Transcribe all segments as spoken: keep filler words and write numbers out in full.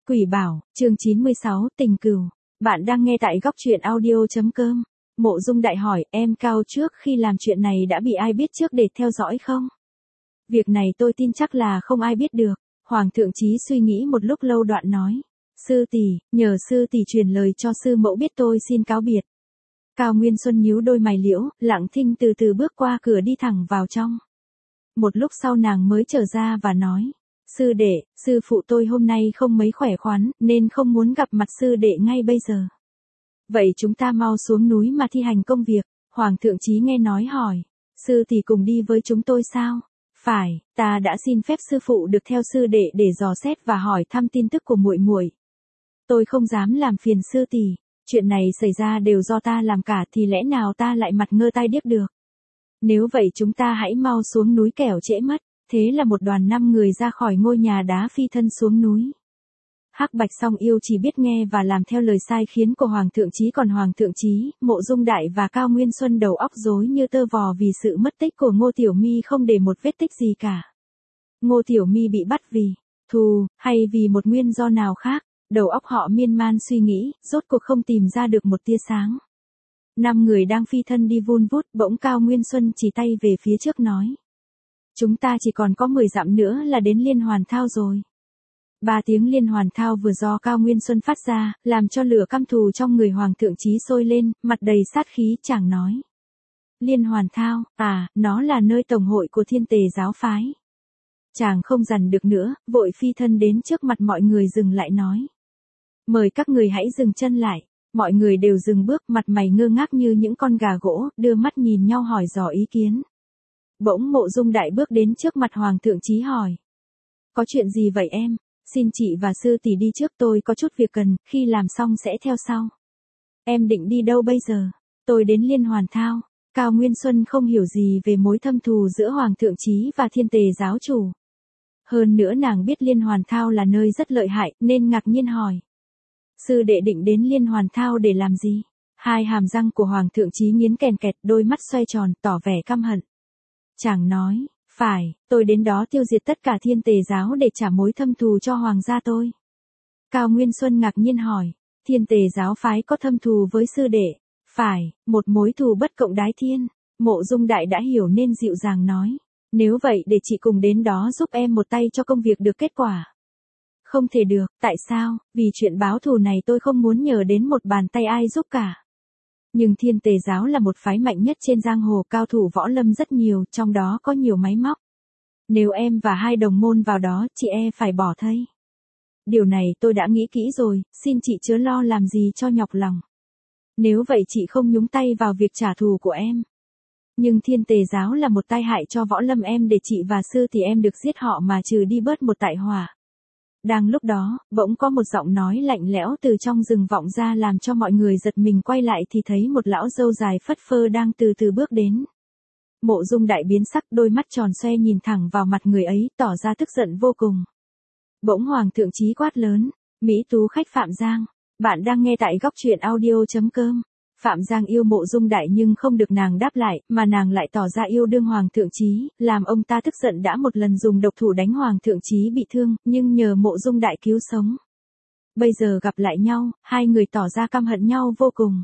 Quỷ bảo, chương chín mươi sáu, tình cừu. Bạn đang nghe tại góc truyện audio.com. Mộ Dung Đại hỏi, em Cao trước khi làm chuyện này đã bị ai biết trước để theo dõi không? Việc này tôi tin chắc là không ai biết được. Hoàng thượng Chí suy nghĩ một lúc lâu đoạn nói. Sư tỷ, nhờ sư tỷ truyền lời cho sư mẫu biết tôi xin cáo biệt. Cao Nguyên Xuân nhíu đôi mày liễu, lặng thinh từ từ bước qua cửa đi thẳng vào trong. Một lúc sau nàng mới trở ra và nói. Sư đệ, sư phụ tôi hôm nay không mấy khỏe khoắn, nên không muốn gặp mặt sư đệ ngay bây giờ. Vậy chúng ta mau xuống núi mà thi hành công việc. Hoàng thượng Chí nghe nói hỏi. Sư tỷ cùng đi với chúng tôi sao? Phải, ta đã xin phép sư phụ được theo sư đệ để dò xét và hỏi thăm tin tức của muội muội. Tôi không dám làm phiền sư tỷ, chuyện này xảy ra đều do ta làm cả thì lẽ nào ta lại mặt ngơ tai điếc được. Nếu vậy chúng ta hãy mau xuống núi kẻo trễ mất. Thế là một đoàn năm người ra khỏi ngôi nhà đá phi thân xuống núi. Hắc Bạch Song Yêu chỉ biết nghe và làm theo lời sai khiến của Hoàng thượng Chí, còn Hoàng thượng Chí, Mộ Dung Đại và Cao Nguyên Xuân đầu óc rối như tơ vò vì sự mất tích của Ngô Tiểu My không để một vết tích gì cả. Ngô Tiểu My bị bắt vì thù, hay vì một nguyên do nào khác, đầu óc họ miên man suy nghĩ, rốt cuộc không tìm ra được một tia sáng. Năm người đang phi thân đi vun vút, bỗng Cao Nguyên Xuân chỉ tay về phía trước nói. Chúng ta chỉ còn có mười dặm nữa là đến Liên Hoàn Thao rồi. Ba tiếng Liên Hoàn Thao vừa do Cao Nguyên Xuân phát ra, làm cho lửa căm thù trong người Hoàng thượng Chí sôi lên, mặt đầy sát khí, chàng nói. Liên Hoàn Thao, à, nó là nơi tổng hội của Thiên Tề giáo phái. Chàng không dằn được nữa, vội phi thân đến trước mặt mọi người dừng lại nói. Mời các người hãy dừng chân lại. Mọi người đều dừng bước, mặt mày ngơ ngác như những con gà gỗ, đưa mắt nhìn nhau hỏi dò ý kiến. Bỗng Mộ Dung Đại bước đến trước mặt Hoàng thượng Chí hỏi. Có chuyện gì vậy em? Xin chị và sư tỷ đi trước, tôi có chút việc cần, khi làm xong sẽ theo sau. Em định đi đâu bây giờ? Tôi đến Liên Hoàn Thao. Cao Nguyên Xuân không hiểu gì về mối thâm thù giữa Hoàng thượng Chí và Thiên Tề giáo chủ. Hơn nữa nàng biết Liên Hoàn Thao là nơi rất lợi hại, nên ngạc nhiên hỏi. Sư đệ định đến Liên Hoàn Thao để làm gì? Hai hàm răng của Hoàng thượng Chí nghiến kèn kẹt, đôi mắt xoay tròn, tỏ vẻ căm hận. Chàng nói, phải, tôi đến đó tiêu diệt tất cả Thiên Tề giáo để trả mối thâm thù cho hoàng gia tôi. Cao Nguyên Xuân ngạc nhiên hỏi, Thiên Tề giáo phái có thâm thù với sư đệ? Phải, một mối thù bất cộng đái thiên. Mộ Dung Đại đã hiểu nên dịu dàng nói, nếu vậy để chị cùng đến đó giúp em một tay cho công việc được kết quả. Không thể được, tại sao? Vì chuyện báo thù này tôi không muốn nhờ đến một bàn tay ai giúp cả. Nhưng Thiên Tề giáo là một phái mạnh nhất trên giang hồ, cao thủ võ lâm rất nhiều, trong đó có nhiều máy móc. Nếu em và hai đồng môn vào đó, chị e phải bỏ thây. Điều này tôi đã nghĩ kỹ rồi, xin chị chớ lo làm gì cho nhọc lòng. Nếu vậy chị không nhúng tay vào việc trả thù của em. Nhưng Thiên Tề giáo là một tai hại cho võ lâm em, để chị và sư thì em được giết họ mà trừ đi bớt một tai họa. Đang lúc đó, bỗng có một giọng nói lạnh lẽo từ trong rừng vọng ra làm cho mọi người giật mình quay lại thì thấy một lão râu dài phất phơ đang từ từ bước đến. Mộ Dung Đại biến sắc, đôi mắt tròn xoe nhìn thẳng vào mặt người ấy, tỏ ra tức giận vô cùng. Bỗng Hoàng thượng Chí quát lớn, Mỹ Tú khách Phạm Giang, bạn đang nghe tại góc truyện audio.com. Phạm Giang yêu Mộ Dung Đại nhưng không được nàng đáp lại, mà nàng lại tỏ ra yêu đương Hoàng thượng Chí, làm ông ta tức giận đã một lần dùng độc thủ đánh Hoàng thượng Chí bị thương, nhưng nhờ Mộ Dung Đại cứu sống. Bây giờ gặp lại nhau, hai người tỏ ra căm hận nhau vô cùng.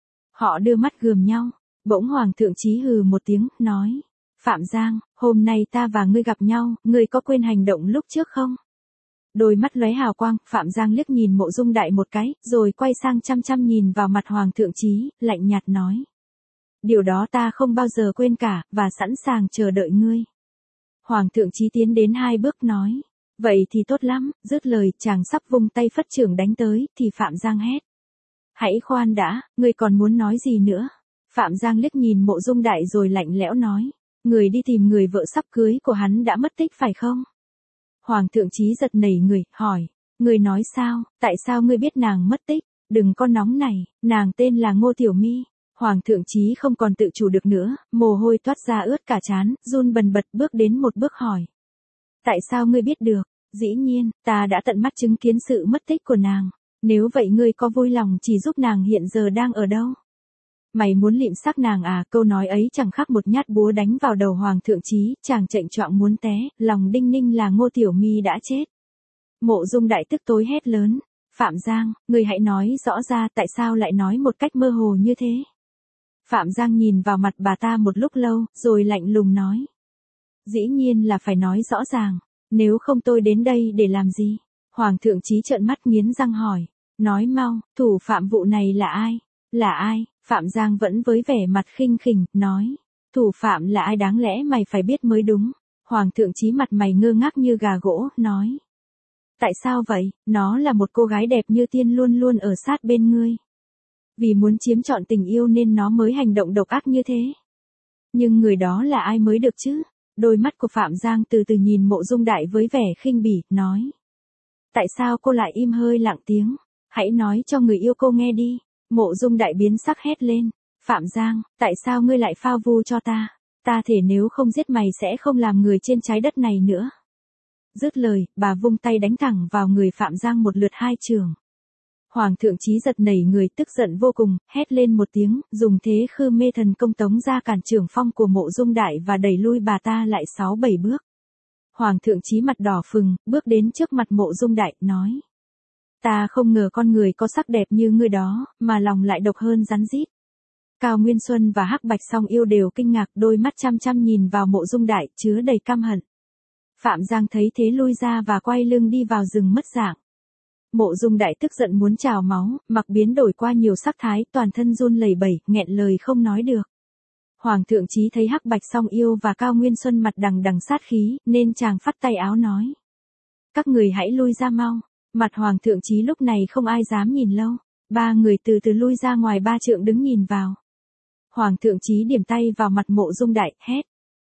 Họ đưa mắt gườm nhau, bỗng Hoàng thượng Chí hừ một tiếng, nói, Phạm Giang, hôm nay ta và ngươi gặp nhau, ngươi có quên hành động lúc trước không? Đôi mắt lóe hào quang, Phạm Giang liếc nhìn Mộ Dung Đại một cái, rồi quay sang chăm chăm nhìn vào mặt Hoàng thượng Chí, lạnh nhạt nói. Điều đó ta không bao giờ quên cả, và sẵn sàng chờ đợi ngươi. Hoàng thượng Chí tiến đến hai bước nói. Vậy thì tốt lắm, dứt lời, chàng sắp vung tay phất chưởng đánh tới, thì Phạm Giang hét. Hãy khoan đã, ngươi còn muốn nói gì nữa? Phạm Giang liếc nhìn Mộ Dung Đại rồi lạnh lẽo nói. Người đi tìm người vợ sắp cưới của hắn đã mất tích phải không? Hoàng thượng Chí giật nảy người, hỏi, ngươi nói sao, tại sao ngươi biết nàng mất tích? Đừng có nóng này, nàng tên là Ngô Tiểu My. Hoàng thượng Chí không còn tự chủ được nữa, mồ hôi toát ra ướt cả trán, run bần bật bước đến một bước hỏi. Tại sao ngươi biết được? Dĩ nhiên, ta đã tận mắt chứng kiến sự mất tích của nàng. Nếu vậy ngươi có vui lòng chỉ giúp nàng hiện giờ đang ở đâu? Mày muốn lịm xác nàng à? Câu nói ấy chẳng khác một nhát búa đánh vào đầu Hoàng thượng Chí, chàng chệnh choạng muốn té, lòng đinh ninh là Ngô Tiểu My đã chết. Mộ Dung Đại tức tối hét lớn, Phạm Giang, người hãy nói rõ ra tại sao lại nói một cách mơ hồ như thế. Phạm Giang nhìn vào mặt bà ta một lúc lâu, rồi lạnh lùng nói. Dĩ nhiên là phải nói rõ ràng, nếu không tôi đến đây để làm gì? Hoàng thượng Chí trợn mắt nghiến răng hỏi, nói mau, thủ phạm vụ này là ai? Là ai? Phạm Giang vẫn với vẻ mặt khinh khỉnh, nói, thủ phạm là ai đáng lẽ mày phải biết mới đúng. Hoàng thượng Chí mặt mày ngơ ngác như gà gỗ, nói. Tại sao vậy? Nó là một cô gái đẹp như tiên luôn luôn ở sát bên ngươi. Vì muốn chiếm trọn tình yêu nên nó mới hành động độc ác như thế. Nhưng người đó là ai mới được chứ? Đôi mắt của Phạm Giang từ từ nhìn Mộ Dung Đại với vẻ khinh bỉ, nói. Tại sao cô lại im hơi lặng tiếng? Hãy nói cho người yêu cô nghe đi. Mộ Dung Đại biến sắc hét lên. Phạm Giang, tại sao ngươi lại phao vu cho ta? Ta thể nếu không giết mày sẽ không làm người trên trái đất này nữa. Dứt lời, bà vung tay đánh thẳng vào người Phạm Giang một lượt hai chưởng. Hoàng thượng Chí giật nảy người, tức giận vô cùng, hét lên một tiếng, dùng thế khư mê thần công tống ra cản trưởng phong của Mộ Dung Đại và đẩy lui bà ta lại sáu bảy bước. Hoàng thượng Chí mặt đỏ phừng, bước đến trước mặt Mộ Dung Đại, nói. Ta không ngờ con người có sắc đẹp như ngươi đó, mà lòng lại độc hơn rắn rít. Cao Nguyên Xuân và Hắc Bạch Song Yêu đều kinh ngạc, đôi mắt chăm chăm nhìn vào Mộ Dung Đại, chứa đầy căm hận. Phạm Giang thấy thế lui ra và quay lưng đi vào rừng mất dạng. Mộ Dung Đại tức giận muốn trào máu, mặt biến đổi qua nhiều sắc thái, toàn thân run lẩy bẩy, nghẹn lời không nói được. Hoàng thượng Chí thấy Hắc Bạch Song Yêu và Cao Nguyên Xuân mặt đằng đằng sát khí, nên chàng phất tay áo nói. Các người hãy lui ra mau. Mặt Hoàng thượng Chí lúc này không ai dám nhìn lâu. Ba người từ từ lui ra ngoài ba trượng đứng nhìn vào. Hoàng thượng Chí điểm tay vào mặt Mộ Dung Đại, hét.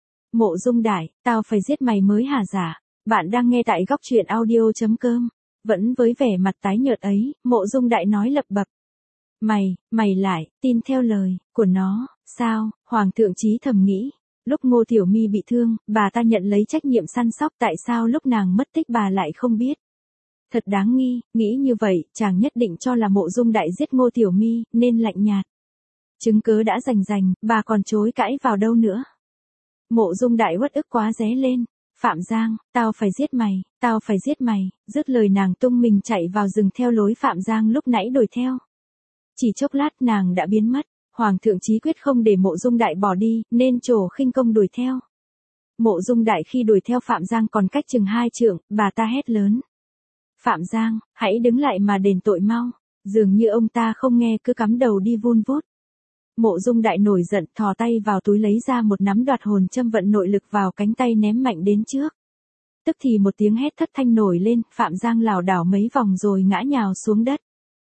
Mộ Dung Đại, tao phải giết mày mới hả giả? Bạn đang nghe tại góc truyện audio chấm com. Vẫn với vẻ mặt tái nhợt ấy, Mộ Dung Đại nói lập bập. Mày, mày lại, tin theo lời của nó, sao? Hoàng thượng Chí thầm nghĩ. Lúc Ngô Tiểu My bị thương, bà ta nhận lấy trách nhiệm săn sóc, tại sao lúc nàng mất tích bà lại không biết? Thật đáng nghi, nghĩ như vậy, chàng nhất định cho là Mộ Dung Đại giết Ngô Tiểu My, nên lạnh nhạt. Chứng cớ đã rành rành, bà còn chối cãi vào đâu nữa? Mộ Dung Đại uất ức quá ré lên. Phạm Giang, tao phải giết mày, tao phải giết mày. Dứt lời nàng tung mình chạy vào rừng theo lối Phạm Giang lúc nãy đuổi theo. Chỉ chốc lát nàng đã biến mất. Hoàng thượng Chí quyết không để Mộ Dung Đại bỏ đi, nên trổ khinh công đuổi theo. Mộ Dung Đại khi đuổi theo Phạm Giang còn cách chừng hai trượng, bà ta hét lớn. Phạm Giang, hãy đứng lại mà đền tội mau. Dường như ông ta không nghe cứ cắm đầu đi vun vút. Mộ Dung Đại nổi giận, thò tay vào túi lấy ra một nắm đoạt hồn châm vận nội lực vào cánh tay ném mạnh đến trước. Tức thì một tiếng hét thất thanh nổi lên, Phạm Giang lảo đảo mấy vòng rồi ngã nhào xuống đất.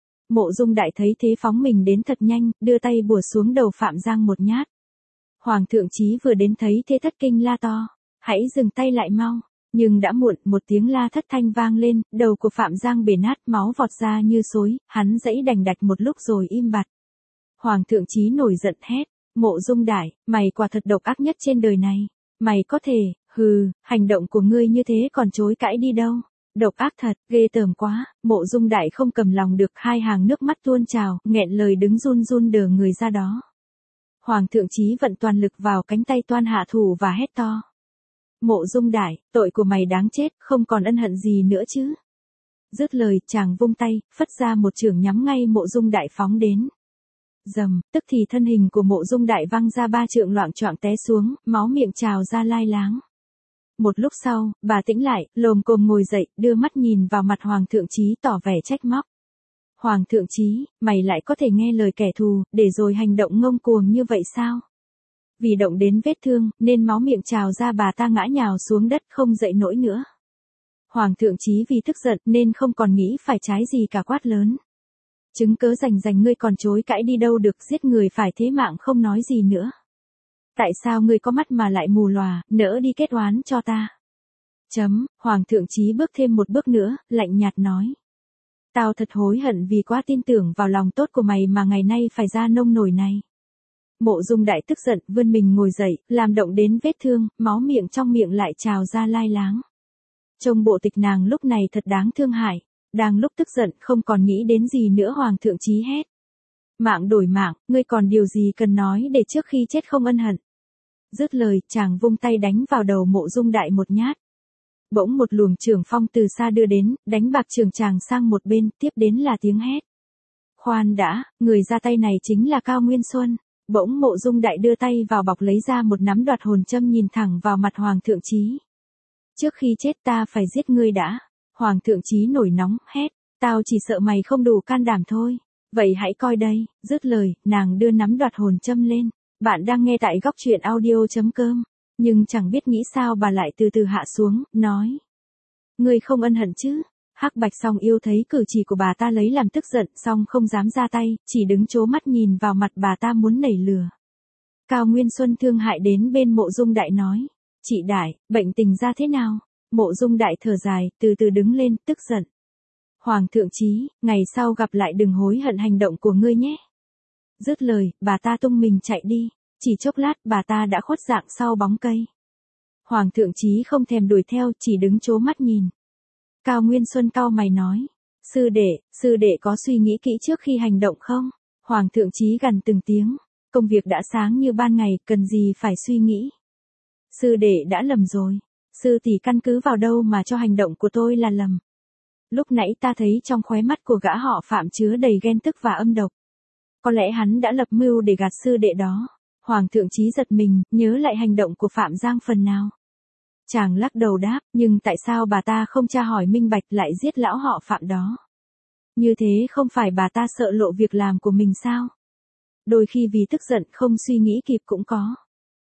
Mộ Dung Đại thấy thế phóng mình đến thật nhanh, đưa tay bủa xuống đầu Phạm Giang một nhát. Hoàng thượng Chí vừa đến thấy thế thất kinh la to, hãy dừng tay lại mau. Nhưng đã muộn, một tiếng la thất thanh vang lên, đầu của Phạm Giang bể nát, máu vọt ra như xối, hắn giãy đành đạch một lúc rồi im bặt. Hoàng thượng Chí nổi giận hét, Mộ Dung Đại, mày quả thật độc ác nhất trên đời này. Mày có thể, hừ, hành động của ngươi như thế còn chối cãi đi đâu. Độc ác thật, ghê tởm quá. Mộ Dung Đại không cầm lòng được, hai hàng nước mắt tuôn trào, nghẹn lời đứng run run đờ người ra đó. Hoàng thượng Chí vận toàn lực vào cánh tay toan hạ thủ và hét to. Mộ Dung Đại, tội của mày đáng chết, không còn ân hận gì nữa chứ. Dứt lời, chàng vung tay, phất ra một chưởng nhắm ngay Mộ Dung Đại phóng đến. Dầm, tức thì thân hình của Mộ Dung Đại văng ra ba trượng loạng choạng té xuống, máu miệng trào ra lai láng. Một lúc sau, bà tĩnh lại, lồm cồm ngồi dậy, đưa mắt nhìn vào mặt Hoàng thượng Chí tỏ vẻ trách móc. Hoàng thượng Chí, mày lại có thể nghe lời kẻ thù, để rồi hành động ngông cuồng như vậy sao? Vì động đến vết thương, nên máu miệng trào ra bà ta ngã nhào xuống đất không dậy nổi nữa. Hoàng thượng Chí vì tức giận nên không còn nghĩ phải trái gì cả, quát lớn. Chứng cớ rành rành ngươi còn chối cãi đi đâu được, giết người phải thế mạng không nói gì nữa. Tại sao ngươi có mắt mà lại mù lòa, nỡ đi kết oán cho ta? Chấm, Hoàng thượng Chí bước thêm một bước nữa, lạnh nhạt nói. Tao thật hối hận vì quá tin tưởng vào lòng tốt của mày mà ngày nay phải ra nông nổi này. Mộ Dung Đại tức giận, vươn mình ngồi dậy, làm động đến vết thương, máu miệng trong miệng lại trào ra lai láng. Trông bộ tịch nàng lúc này thật đáng thương hại. Đang lúc tức giận, không còn nghĩ đến gì nữa, Hoàng thượng Chí hét. Mạng đổi mạng, ngươi còn điều gì cần nói để trước khi chết không ân hận. Dứt lời, chàng vung tay đánh vào đầu Mộ Dung Đại một nhát. Bỗng một luồng trường phong từ xa đưa đến, đánh bạc trường chàng sang một bên, tiếp đến là tiếng hét. Khoan đã, người ra tay này chính là Cao Nguyên Xuân. Bỗng Mộ Dung Đại đưa tay vào bọc lấy ra một nắm đoạt hồn châm nhìn thẳng vào mặt Hoàng thượng Chí. Trước khi chết ta phải giết ngươi đã. Hoàng thượng Chí nổi nóng, hét. Tao chỉ sợ mày không đủ can đảm thôi. Vậy hãy coi đây, dứt lời, nàng đưa nắm đoạt hồn châm lên. Bạn đang nghe tại góc truyện audio.com. Nhưng chẳng biết nghĩ sao bà lại từ từ hạ xuống, nói. Ngươi không ân hận chứ? Hắc Bạch Song Yêu thấy cử chỉ của bà ta lấy làm tức giận, song không dám ra tay, chỉ đứng trố mắt nhìn vào mặt bà ta muốn nảy lửa. Cao Nguyên Xuân thương hại đến bên Mộ Dung Đại nói. Chị Đại, bệnh tình ra thế nào? Mộ Dung Đại thở dài, từ từ đứng lên, tức giận. Hoàng thượng Chí, ngày sau gặp lại đừng hối hận hành động của ngươi nhé. Dứt lời, bà ta tung mình chạy đi. Chỉ chốc lát bà ta đã khuất dạng sau bóng cây. Hoàng thượng Chí không thèm đuổi theo, chỉ đứng trố mắt nhìn. Cao Nguyên Xuân cau mày nói. Sư đệ, sư đệ có suy nghĩ kỹ trước khi hành động không? Hoàng thượng Chí gằn từng tiếng. Công việc đã sáng như ban ngày, cần gì phải suy nghĩ. Sư đệ đã lầm rồi. Sư tỷ căn cứ vào đâu mà cho hành động của tôi là lầm. Lúc nãy ta thấy trong khóe mắt của gã họ Phạm chứa đầy ghen tức và âm độc. Có lẽ hắn đã lập mưu để gạt sư đệ đó. Hoàng thượng Chí giật mình, nhớ lại hành động của Phạm Giang phần nào. Chàng lắc đầu đáp, nhưng tại sao bà ta không tra hỏi minh bạch lại giết lão họ Phạm đó? Như thế không phải bà ta sợ lộ việc làm của mình sao? Đôi khi vì tức giận không suy nghĩ kịp cũng có.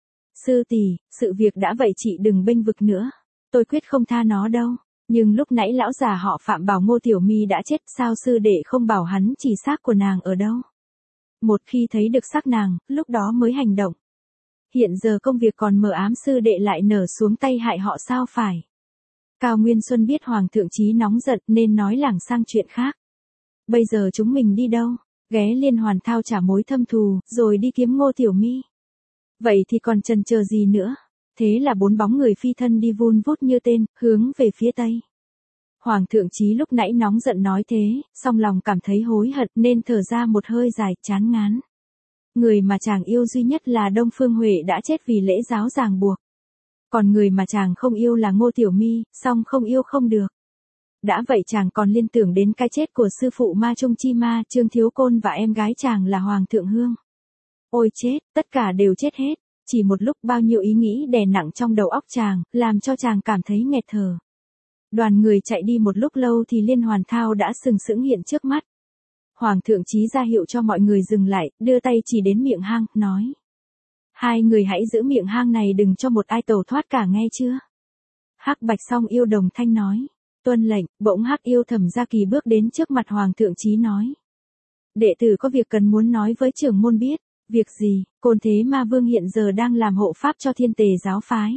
Sư tỷ, sự việc đã vậy chị đừng bênh vực nữa. Tôi quyết không tha nó đâu. Nhưng lúc nãy lão già họ Phạm bảo Ngô Tiểu My đã chết, sao sư đệ không bảo hắn chỉ xác của nàng ở đâu? Một khi thấy được xác nàng, lúc đó mới hành động. Hiện giờ công việc còn mờ ám, sư đệ lại nở xuống tay hại họ sao phải? Cao Nguyên Xuân biết Hoàng thượng Chí nóng giận nên nói lảng sang chuyện khác. Bây giờ chúng mình đi đâu? Ghé Liên Hoàn Thao trả mối thâm thù, rồi đi kiếm Ngô Tiểu My. Vậy thì còn chần chờ gì nữa? Thế là bốn bóng người phi thân đi vun vút như tên, hướng về phía tây. Hoàng thượng Chí lúc nãy nóng giận nói thế, song lòng cảm thấy hối hận nên thở ra một hơi dài, chán ngán. Người mà chàng yêu duy nhất là Đông Phương Huệ đã chết vì lễ giáo ràng buộc. Còn người mà chàng không yêu là Ngô Tiểu My, song không yêu không được. Đã vậy chàng còn liên tưởng đến cái chết của sư phụ Ma Trung Chi Ma, Trương Thiếu Côn và em gái chàng là Hoàng thượng Hương. Ôi chết, tất cả đều chết hết. Chỉ một lúc bao nhiêu ý nghĩ đè nặng trong đầu óc chàng, làm cho chàng cảm thấy nghẹt thở. Đoàn người chạy đi một lúc lâu thì Liên Hoàn Thao đã sừng sững hiện trước mắt. Hoàng thượng Chí ra hiệu cho mọi người dừng lại, đưa tay chỉ đến miệng hang, nói. Hai người hãy giữ miệng hang này đừng cho một ai tẩu thoát cả nghe chưa? Hắc Bạch Song Yêu đồng thanh nói. Tuân lệnh, bỗng Hắc Yêu Thẩm Gia Kỳ bước đến trước mặt Hoàng thượng Chí nói. Đệ tử có việc cần muốn nói với trưởng môn biết. Việc gì? Côn Thế Ma Vương hiện giờ đang làm hộ pháp cho Thiên Tề giáo phái.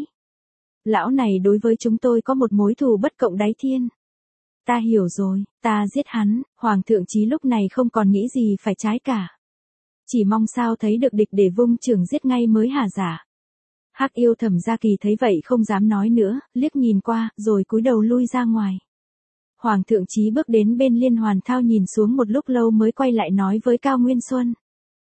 Lão này đối với chúng tôi có một mối thù bất cộng đáy thiên. Ta hiểu rồi, ta giết hắn. Hoàng thượng Chí lúc này không còn nghĩ gì phải trái cả. Chỉ mong sao thấy được địch để vung trường giết ngay mới hả giả. Hắc Yêu Thẩm Gia Kỳ thấy vậy không dám nói nữa, liếc nhìn qua, rồi cúi đầu lui ra ngoài. Hoàng thượng Chí bước đến bên Liên Hoàn Thao nhìn xuống một lúc lâu mới quay lại nói với Cao Nguyên Xuân.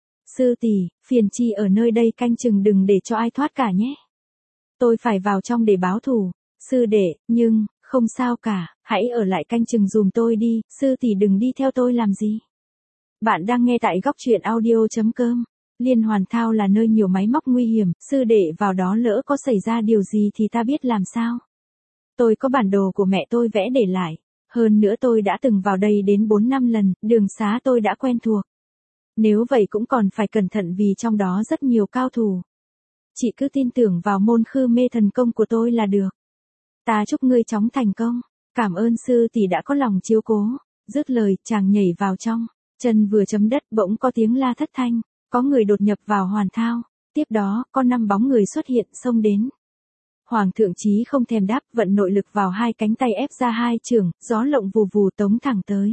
Sư tỷ, phiền chi ở nơi đây canh chừng đừng để cho ai thoát cả nhé. Tôi phải vào trong để báo thù. Sư đệ, nhưng, không sao cả, hãy ở lại canh chừng dùm tôi đi, sư tỷ đừng đi theo tôi làm gì. Bạn đang nghe tại góc truyện audio.com. Liên Hoàn Thao là nơi nhiều máy móc nguy hiểm, sư đệ vào đó lỡ có xảy ra điều gì thì ta biết làm sao. Tôi có bản đồ của mẹ tôi vẽ để lại. Hơn nữa tôi đã từng vào đây đến bốn năm lần, đường xá tôi đã quen thuộc. Nếu vậy cũng còn phải cẩn thận vì trong đó rất nhiều cao thủ. Chị cứ tin tưởng vào môn khư mê thần công của tôi là được. Ta chúc ngươi chóng thành công. Cảm ơn sư tỷ đã có lòng chiếu cố. Dứt lời, chàng nhảy vào trong. Chân vừa chấm đất bỗng có tiếng la thất thanh. Có người đột nhập vào Hoàn Thao. Tiếp đó, có năm bóng người xuất hiện xông đến. Hoàng thượng Chí không thèm đáp, vận nội lực vào hai cánh tay ép ra hai chưởng, gió lộng vù vù tống thẳng tới.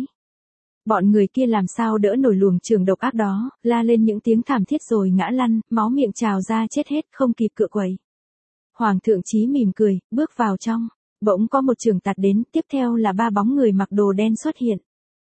Bọn người kia làm sao đỡ nổi luồng trường độc ác đó, la lên những tiếng thảm thiết rồi ngã lăn, máu miệng trào ra chết hết, không kịp cựa quậy. Hoàng thượng Chí mỉm cười, bước vào trong. Bỗng có một trường tạt đến, tiếp theo là ba bóng người mặc đồ đen xuất hiện.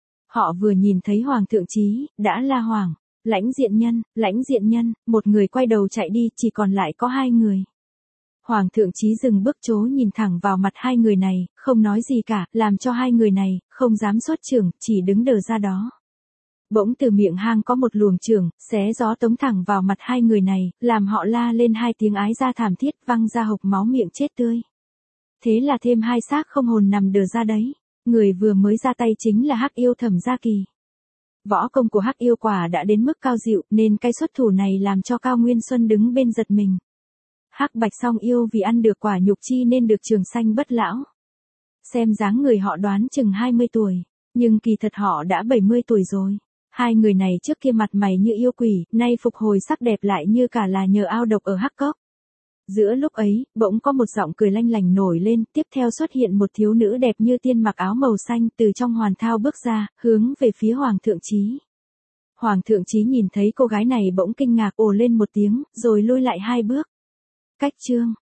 Họ vừa nhìn thấy Hoàng thượng Chí, đã la hoảng. Lãnh Diện Nhân, Lãnh Diện Nhân, một người quay đầu chạy đi, chỉ còn lại có hai người. Hoàng thượng Chí dừng bước chố nhìn thẳng vào mặt hai người này, không nói gì cả, làm cho hai người này, không dám xuất chưởng, chỉ đứng đờ ra đó. Bỗng từ miệng hang có một luồng chưởng, xé gió tống thẳng vào mặt hai người này, làm họ la lên hai tiếng ái ra thảm thiết, văng ra hộc máu miệng chết tươi. Thế là thêm hai xác không hồn nằm đờ ra đấy. Người vừa mới ra tay chính là Hắc Yêu Thẩm Gia Kỳ. Võ công của Hắc Yêu quả đã đến mức cao dịu, nên cái xuất thủ này làm cho Cao Nguyên Xuân đứng bên giật mình. Hắc Bạch Song Yêu vì ăn được quả nhục chi nên được trường sanh bất lão. Xem dáng người họ đoán chừng hai mươi tuổi, nhưng kỳ thật họ đã bảy mươi tuổi rồi. Hai người này trước kia mặt mày như yêu quỷ, nay phục hồi sắc đẹp lại như cả là nhờ ao độc ở Hắc Cốc. Giữa lúc ấy, bỗng có một giọng cười lanh lảnh nổi lên, tiếp theo xuất hiện một thiếu nữ đẹp như tiên mặc áo màu xanh từ trong hoàn thao bước ra, hướng về phía Hoàng thượng Chí. Hoàng thượng Chí nhìn thấy cô gái này bỗng kinh ngạc ồ lên một tiếng, rồi lui lại hai bước. Cách chương